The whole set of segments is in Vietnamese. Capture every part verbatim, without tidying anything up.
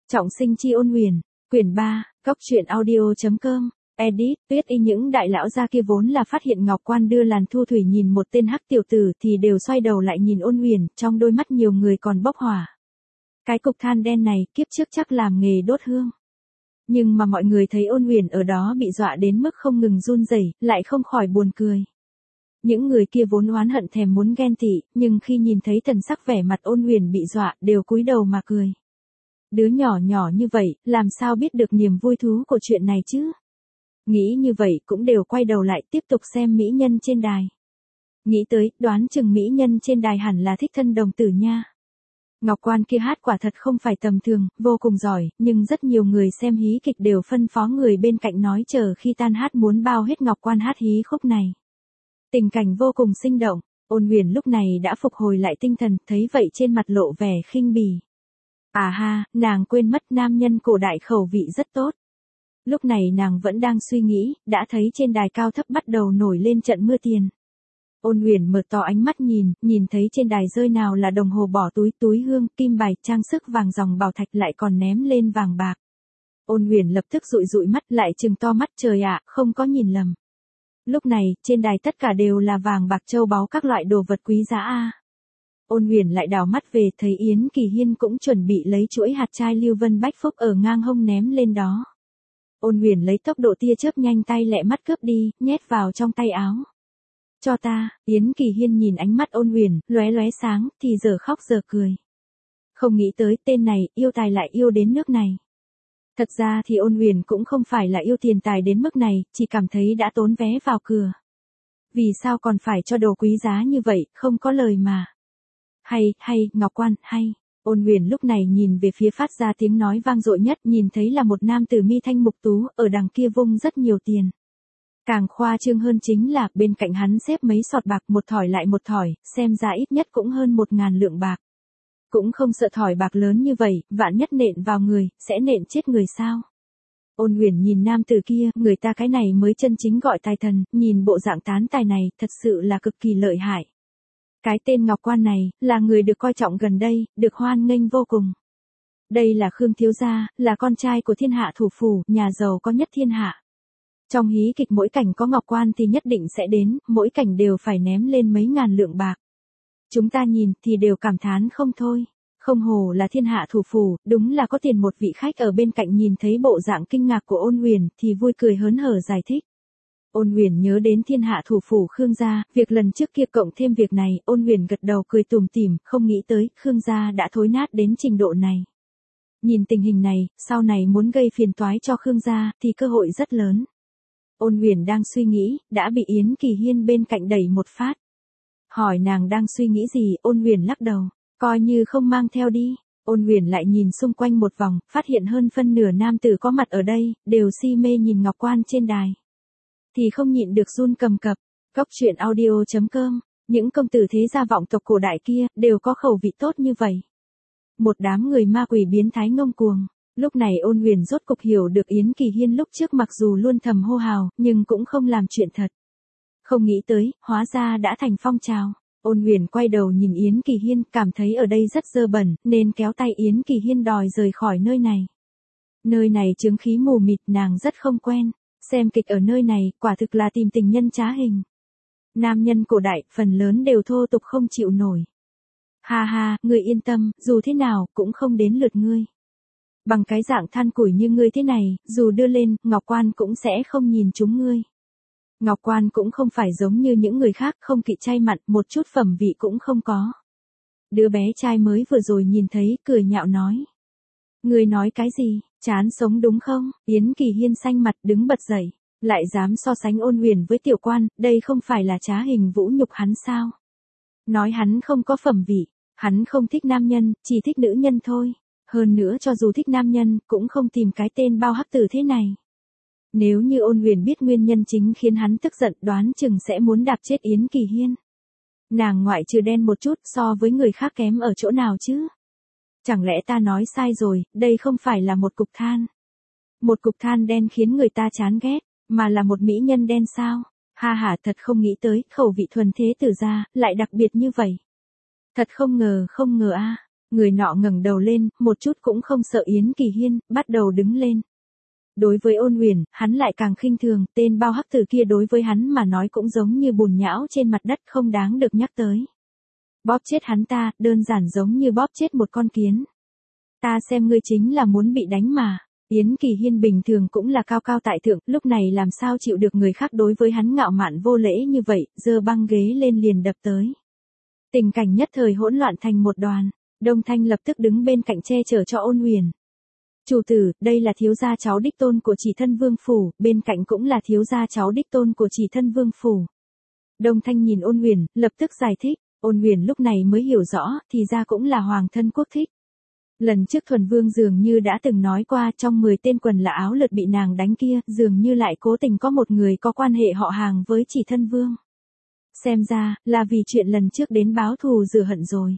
Trọng sinh chi ôn huyền, quyển ba, góc truyện audio.com, edit, tuyết y những đại lão gia kia vốn là phát hiện Ngọc Quan đưa Làn Thu Thủy nhìn một tên hắc tiểu tử thì đều xoay đầu lại nhìn ôn huyền, trong đôi mắt nhiều người còn bốc hỏa. Cái cục than đen này kiếp trước chắc làm nghề đốt hương. Nhưng mà mọi người thấy ôn huyền ở đó bị dọa đến mức không ngừng run rẩy, lại không khỏi buồn cười. Những người kia vốn oán hận thèm muốn ghen tị, nhưng khi nhìn thấy thần sắc vẻ mặt ôn huyền bị dọa đều cúi đầu mà cười. Đứa nhỏ nhỏ như vậy, làm sao biết được niềm vui thú của chuyện này chứ? Nghĩ như vậy cũng đều quay đầu lại tiếp tục xem mỹ nhân trên đài. Nghĩ tới, đoán chừng mỹ nhân trên đài hẳn là Thích Thân đồng tử nha. Ngọc Quan kia hát quả thật không phải tầm thường, vô cùng giỏi, nhưng rất nhiều người xem hí kịch đều phân phó người bên cạnh nói chờ khi tan hát muốn bao hết Ngọc Quan hát hí khúc này. Tình cảnh vô cùng sinh động, ôn huyền lúc này đã phục hồi lại tinh thần, thấy vậy trên mặt lộ vẻ khinh bỉ. À ha, nàng quên mất nam nhân cổ đại khẩu vị rất tốt. Lúc này nàng vẫn đang suy nghĩ, đã thấy trên đài cao thấp bắt đầu nổi lên trận mưa tiền. Ôn huyền mở to ánh mắt nhìn, nhìn thấy trên đài rơi nào là đồng hồ bỏ túi, túi hương, kim bài, trang sức vàng dòng bảo thạch lại còn ném lên vàng bạc. Ôn huyền lập tức dụi dụi mắt lại trừng to mắt trời ạ, không có nhìn lầm. Lúc này, trên đài tất cả đều là vàng bạc châu báu các loại đồ vật quý giá a. Ôn huyền lại đảo mắt về thấy Yến Kỳ Hiên cũng chuẩn bị lấy chuỗi hạt trai Lưu Vân Bách Phúc ở ngang hông ném lên đó. Ôn huyền lấy tốc độ tia chớp nhanh tay lẹ mắt cướp đi, nhét vào trong tay áo. Cho ta, Yến Kỳ Hiên nhìn ánh mắt ôn huyền, lóe lóe sáng, thì giờ khóc giờ cười. Không nghĩ tới tên này, yêu tài lại yêu đến nước này. Thật ra thì ôn huyền cũng không phải là yêu tiền tài đến mức này, chỉ cảm thấy đã tốn vé vào cửa. Vì sao còn phải cho đồ quý giá như vậy, không có lời mà. Hay, hay, Ngọc Quan, hay. Ôn huyền lúc này nhìn về phía phát ra tiếng nói vang dội nhất, nhìn thấy là một nam tử mi thanh mục tú, ở đằng kia vung rất nhiều tiền. Càng khoa trương hơn chính là, bên cạnh hắn xếp mấy sọt bạc một thỏi lại một thỏi, xem ra ít nhất cũng hơn một ngàn lượng bạc. Cũng không sợ thỏi bạc lớn như vậy, vạn nhất nện vào người, sẽ nện chết người sao? Ôn huyền nhìn nam tử kia, người ta cái này mới chân chính gọi tài thần, nhìn bộ dạng tán tài này, thật sự là cực kỳ lợi hại. Cái tên Ngọc Quan này, là người được coi trọng gần đây, được hoan nghênh vô cùng. Đây là Khương thiếu gia, là con trai của thiên hạ thủ phủ, nhà giàu có nhất thiên hạ. Trong hí kịch mỗi cảnh có Ngọc Quan thì nhất định sẽ đến, mỗi cảnh đều phải ném lên mấy ngàn lượng bạc. Chúng ta nhìn thì đều cảm thán không thôi. Không hồ là thiên hạ thủ phủ, đúng là có tiền. Một vị khách ở bên cạnh nhìn thấy bộ dạng kinh ngạc của ôn huyền thì vui cười hớn hở giải thích. Ôn huyền nhớ đến thiên hạ thủ phủ Khương gia, việc lần trước kia cộng thêm việc này, ôn huyền gật đầu cười tủm tỉm, không nghĩ tới Khương gia đã thối nát đến trình độ này. Nhìn tình hình này, sau này muốn gây phiền toái cho Khương gia thì cơ hội rất lớn. Ôn huyền đang suy nghĩ, đã bị Yến Kỳ Hiên bên cạnh đẩy một phát. Hỏi nàng đang suy nghĩ gì, ôn huyền lắc đầu, coi như không mang theo đi. Ôn huyền lại nhìn xung quanh một vòng, phát hiện hơn phân nửa nam tử có mặt ở đây, đều si mê nhìn Ngọc Quan trên đài. Thì không nhịn được run cầm cập. Góc truyện audio.com, những công tử thế gia vọng tộc cổ đại kia, đều có khẩu vị tốt như vậy. Một đám người ma quỷ biến thái ngông cuồng. Lúc này ôn huyền rốt cục hiểu được Yến Kỳ Hiên lúc trước mặc dù luôn thầm hô hào, nhưng cũng không làm chuyện thật. Không nghĩ tới, hóa ra đã thành phong trào. Ôn huyền quay đầu nhìn Yến Kỳ Hiên, cảm thấy ở đây rất dơ bẩn, nên kéo tay Yến Kỳ Hiên đòi rời khỏi nơi này. Nơi này chướng khí mù mịt, nàng rất không quen. Xem kịch ở nơi này, quả thực là tìm tình nhân trá hình. Nam nhân cổ đại, phần lớn đều thô tục không chịu nổi. Ha ha, ngươi yên tâm, dù thế nào, cũng không đến lượt ngươi. Bằng cái dạng than củi như ngươi thế này, dù đưa lên, Ngọc Quan cũng sẽ không nhìn chúng ngươi. Ngọc Quan cũng không phải giống như những người khác, không kỵ chay mặn, một chút phẩm vị cũng không có. Đứa bé trai mới vừa rồi nhìn thấy, cười nhạo nói. Ngươi nói cái gì, chán sống đúng không? Yến Kỳ Hiên xanh mặt đứng bật dậy, lại dám so sánh ôn huyền với tiểu quan, đây không phải là trá hình vũ nhục hắn sao? Nói hắn không có phẩm vị, hắn không thích nam nhân, chỉ thích nữ nhân thôi. Hơn nữa cho dù thích nam nhân, cũng không tìm cái tên bao hắc tử thế này. Nếu như ôn huyền biết nguyên nhân chính khiến hắn tức giận, đoán chừng sẽ muốn đạp chết Yến Kỳ Hiên. Nàng ngoại trừ đen một chút so với người khác kém ở chỗ nào chứ? Chẳng lẽ ta nói sai rồi, đây không phải là một cục than. Một cục than đen khiến người ta chán ghét, mà là một mỹ nhân đen sao? Ha ha, thật không nghĩ tới, khẩu vị thuần thế tử gia lại đặc biệt như vậy. Thật không ngờ, không ngờ a. Người nọ ngẩng đầu lên, một chút cũng không sợ Yến Kỳ Hiên, bắt đầu đứng lên. Đối với Ôn Uyển, hắn lại càng khinh thường, tên bao hắc tử kia đối với hắn mà nói cũng giống như bùn nhão trên mặt đất không đáng được nhắc tới. Bóp chết hắn ta, đơn giản giống như bóp chết một con kiến. Ta xem ngươi chính là muốn bị đánh mà. Yến Kỳ Hiên bình thường cũng là cao cao tại thượng, lúc này làm sao chịu được người khác đối với hắn ngạo mạn vô lễ như vậy, giơ băng ghế lên liền đập tới. Tình cảnh nhất thời hỗn loạn thành một đoàn, Đông Thanh lập tức đứng bên cạnh che chở cho Ôn Uyển. Chủ tử, đây là thiếu gia cháu đích tôn của Chỉ Thân Vương phủ, bên cạnh cũng là thiếu gia cháu đích tôn của Chỉ Thân Vương phủ. Đông Thanh nhìn Ôn Uyển, lập tức giải thích, Ôn Uyển lúc này mới hiểu rõ, thì ra cũng là hoàng thân quốc thích. Lần trước Thuần Vương dường như đã từng nói qua, trong mười tên quần là áo lượt bị nàng đánh kia, dường như lại cố tình có một người có quan hệ họ hàng với Chỉ Thân Vương. Xem ra, là vì chuyện lần trước đến báo thù rửa hận rồi.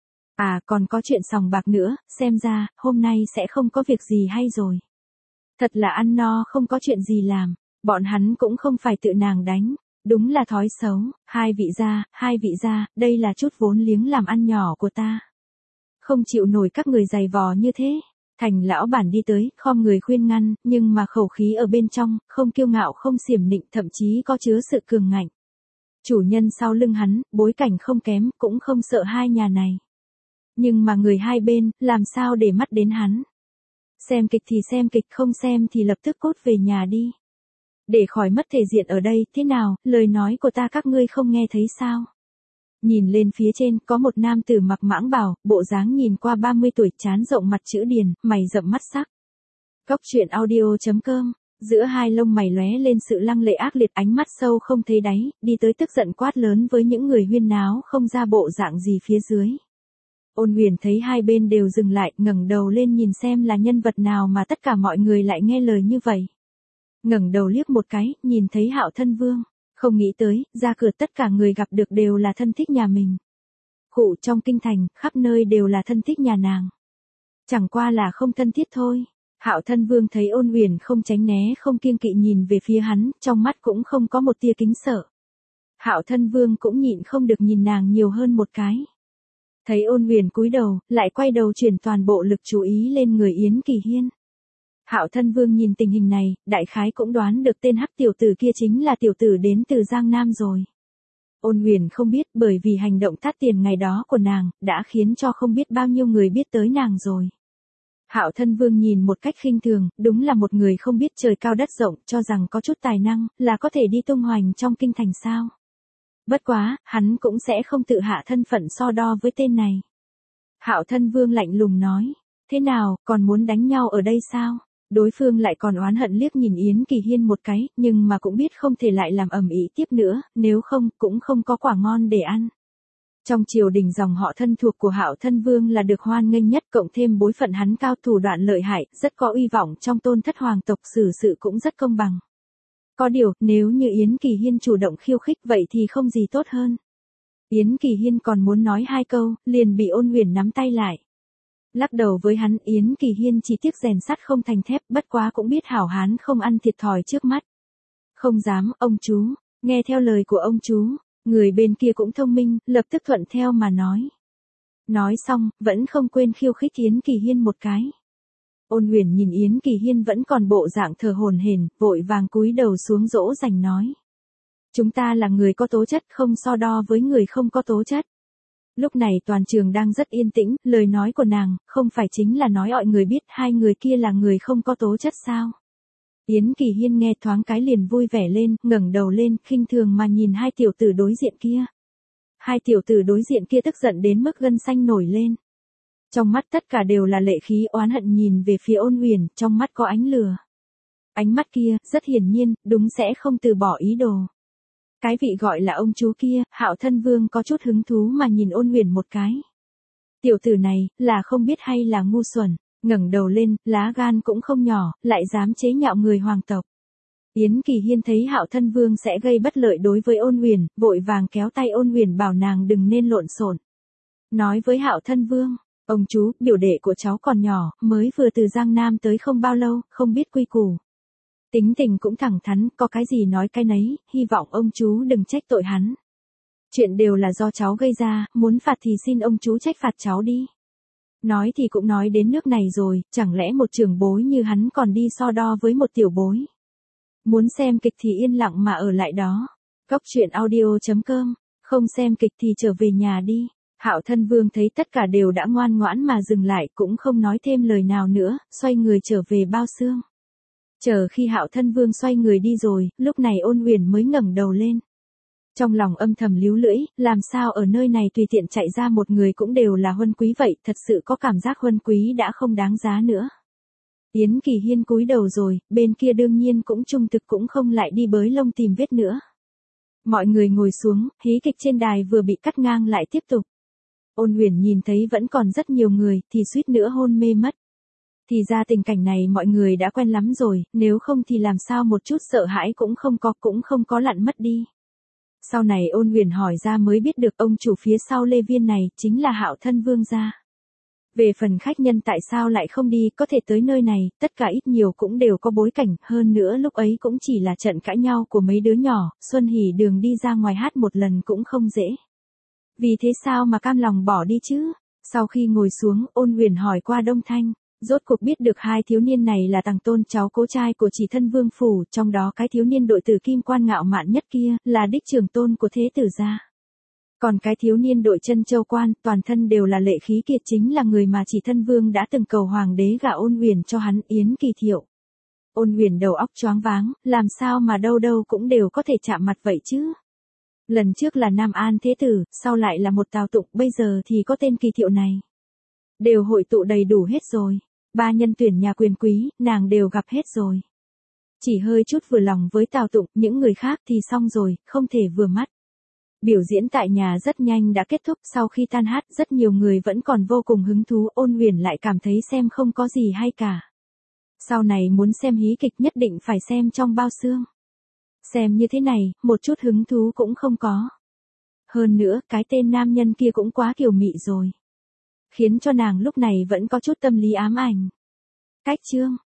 À, còn có chuyện sòng bạc nữa, xem ra, hôm nay sẽ không có việc gì hay rồi. Thật là ăn no không có chuyện gì làm, bọn hắn cũng không phải tự nàng đánh, đúng là thói xấu, hai vị gia, hai vị gia, đây là chút vốn liếng làm ăn nhỏ của ta. Không chịu nổi các người giày vò như thế. Thành lão bản đi tới, khom người khuyên ngăn, nhưng mà khẩu khí ở bên trong, không kiêu ngạo không xiểm nịnh, thậm chí có chứa sự cường ngạnh. Chủ nhân sau lưng hắn, bối cảnh không kém, cũng không sợ hai nhà này. Nhưng mà người hai bên, làm sao để mắt đến hắn. Xem kịch thì xem kịch, không xem thì lập tức cút về nhà đi. Để khỏi mất thể diện ở đây, thế nào, lời nói của ta các ngươi không nghe thấy sao? Nhìn lên phía trên, có một nam tử mặc mãng bào, bộ dáng nhìn qua ba mươi tuổi, trán rộng mặt chữ điền, mày rậm mắt sắc. Góc truyện audio chấm com, giữa hai lông mày lóe lên sự lăng lệ ác liệt, ánh mắt sâu không thấy đáy, đi tới tức giận quát lớn với những người huyên náo không ra bộ dạng gì phía dưới. Ôn Uyển thấy hai bên đều dừng lại, ngẩng đầu lên nhìn xem là nhân vật nào mà tất cả mọi người lại nghe lời như vậy. Ngẩng đầu liếc một cái, nhìn thấy Hạo Thân Vương, không nghĩ tới, ra cửa tất cả người gặp được đều là thân thích nhà mình. Khụ trong kinh thành, khắp nơi đều là thân thích nhà nàng. Chẳng qua là không thân thiết thôi. Hạo Thân Vương thấy Ôn Uyển không tránh né không kiêng kỵ nhìn về phía hắn, trong mắt cũng không có một tia kính sợ. Hạo Thân Vương cũng nhịn không được nhìn nàng nhiều hơn một cái. Thấy Ôn Uyển cúi đầu, lại quay đầu chuyển toàn bộ lực chú ý lên người Yến Kỳ Hiên. Hạo Thân Vương nhìn tình hình này, đại khái cũng đoán được tên hắc tiểu tử kia chính là tiểu tử đến từ Giang Nam rồi. Ôn Uyển không biết, bởi vì hành động thắt tiền ngày đó của nàng, đã khiến cho không biết bao nhiêu người biết tới nàng rồi. Hạo Thân Vương nhìn một cách khinh thường, đúng là một người không biết trời cao đất rộng, cho rằng có chút tài năng, là có thể đi tung hoành trong kinh thành sao. Bất quá, hắn cũng sẽ không tự hạ thân phận so đo với tên này. Hạo Thân Vương lạnh lùng nói, thế nào, còn muốn đánh nhau ở đây sao? Đối phương lại còn oán hận liếc nhìn Yến Kỳ Hiên một cái, nhưng mà cũng biết không thể lại làm ầm ĩ tiếp nữa, nếu không, cũng không có quả ngon để ăn. Trong triều đình dòng họ thân thuộc của Hạo Thân Vương là được hoan nghênh nhất, cộng thêm bối phận hắn cao thủ đoạn lợi hại, rất có uy vọng trong tôn thất hoàng tộc, xử sự cũng rất công bằng. Có điều, nếu như Yến Kỳ Hiên chủ động khiêu khích vậy thì không gì tốt hơn. Yến Kỳ Hiên còn muốn nói hai câu, liền bị Ôn Uyển nắm tay lại. Lắc đầu với hắn, Yến Kỳ Hiên chỉ tiếc rèn sắt không thành thép, bất quá cũng biết hảo hán không ăn thiệt thòi trước mắt. Không dám, ông chú, nghe theo lời của ông chú, người bên kia cũng thông minh, lập tức thuận theo mà nói. Nói xong, vẫn không quên khiêu khích Yến Kỳ Hiên một cái. Ôn Uyển nhìn Yến Kỳ Hiên vẫn còn bộ dạng thờ hổn hển, vội vàng cúi đầu xuống dỗ dành nói. Chúng ta là người có tố chất, không so đo với người không có tố chất. Lúc này toàn trường đang rất yên tĩnh, lời nói của nàng, không phải chính là nói mọi người biết hai người kia là người không có tố chất sao. Yến Kỳ Hiên nghe thoáng cái liền vui vẻ lên, ngẩng đầu lên, khinh thường mà nhìn hai tiểu tử đối diện kia. Hai tiểu tử đối diện kia tức giận đến mức gân xanh nổi lên. Trong mắt tất cả đều là lệ khí oán hận nhìn về phía Ôn Uyển, trong mắt có ánh lửa. Ánh mắt kia, rất hiển nhiên, đúng sẽ không từ bỏ ý đồ. Cái vị gọi là ông chú kia, Hạo Thân Vương có chút hứng thú mà nhìn Ôn Uyển một cái. Tiểu tử này, là không biết hay là ngu xuẩn, ngẩng đầu lên, lá gan cũng không nhỏ, lại dám chế nhạo người hoàng tộc. Yến Kỳ Hiên thấy Hạo Thân Vương sẽ gây bất lợi đối với Ôn Uyển, vội vàng kéo tay Ôn Uyển bảo nàng đừng nên lộn xộn. Nói với Hạo Thân Vương, ông chú, biểu đệ của cháu còn nhỏ, mới vừa từ Giang Nam tới không bao lâu, không biết quy củ. Tính tình cũng thẳng thắn, có cái gì nói cái nấy, hy vọng ông chú đừng trách tội hắn. Chuyện đều là do cháu gây ra, muốn phạt thì xin ông chú trách phạt cháu đi. Nói thì cũng nói đến nước này rồi, chẳng lẽ một trưởng bối như hắn còn đi so đo với một tiểu bối. Muốn xem kịch thì yên lặng mà ở lại đó. Cóc truyện audio chấm com, không xem kịch thì trở về nhà đi. Hạo Thân Vương thấy tất cả đều đã ngoan ngoãn mà dừng lại, cũng không nói thêm lời nào nữa, xoay người trở về bao xương. Chờ khi Hạo Thân Vương xoay người đi rồi, lúc này Ôn Huyền mới ngẩng đầu lên. Trong lòng âm thầm líu lưỡi, làm sao ở nơi này tùy tiện chạy ra một người cũng đều là huân quý vậy, thật sự có cảm giác huân quý đã không đáng giá nữa. Yến Kỳ Hiên cúi đầu rồi, bên kia đương nhiên cũng trung thực cũng không lại đi bới lông tìm vết nữa. Mọi người ngồi xuống, hí kịch trên đài vừa bị cắt ngang lại tiếp tục. Ôn Huyền nhìn thấy vẫn còn rất nhiều người, thì suýt nữa hôn mê mất. Thì ra tình cảnh này mọi người đã quen lắm rồi, nếu không thì làm sao một chút sợ hãi cũng không có, cũng không có lặn mất đi. Sau này Ôn Huyền hỏi ra mới biết được ông chủ phía sau Lê Viên này chính là Hạo Thân Vương gia. Về phần khách nhân tại sao lại không đi, có thể tới nơi này, tất cả ít nhiều cũng đều có bối cảnh, hơn nữa lúc ấy cũng chỉ là trận cãi nhau của mấy đứa nhỏ, Xuân Hỷ Đường đi ra ngoài hát một lần cũng không dễ. Vì thế sao mà cam lòng bỏ đi chứ? Sau khi ngồi xuống, Ôn Huyền hỏi qua Đông Thanh, rốt cuộc biết được hai thiếu niên này là Tằng Tôn cháu cố trai của Chỉ Thân Vương phủ, trong đó cái thiếu niên đội tử kim quan ngạo mạn nhất kia, là đích trưởng tôn của thế tử gia. Còn cái thiếu niên đội chân châu quan, toàn thân đều là lệ khí kiệt chính là người mà Chỉ Thân Vương đã từng cầu hoàng đế gả Ôn Huyền cho hắn, Yến Kỳ Thiệu. Ôn Huyền đầu óc choáng váng, làm sao mà đâu đâu cũng đều có thể chạm mặt vậy chứ? Lần trước là Nam An thế tử, sau lại là một Tào Tụng, bây giờ thì có tên Kỳ Thiệu này. Đều hội tụ đầy đủ hết rồi. Ba nhân tuyển nhà quyền quý, nàng đều gặp hết rồi. Chỉ hơi chút vừa lòng với Tào Tụng, những người khác thì xong rồi, không thể vừa mắt. Biểu diễn tại nhà rất nhanh đã kết thúc, sau khi tan hát rất nhiều người vẫn còn vô cùng hứng thú, Ôn Huyền lại cảm thấy xem không có gì hay cả. Sau này muốn xem hí kịch nhất định phải xem trong bao xương. Xem như thế này, một chút hứng thú cũng không có. Hơn nữa, cái tên nam nhân kia cũng quá kiều mị rồi. Khiến cho nàng lúc này vẫn có chút tâm lý ám ảnh. Cách chương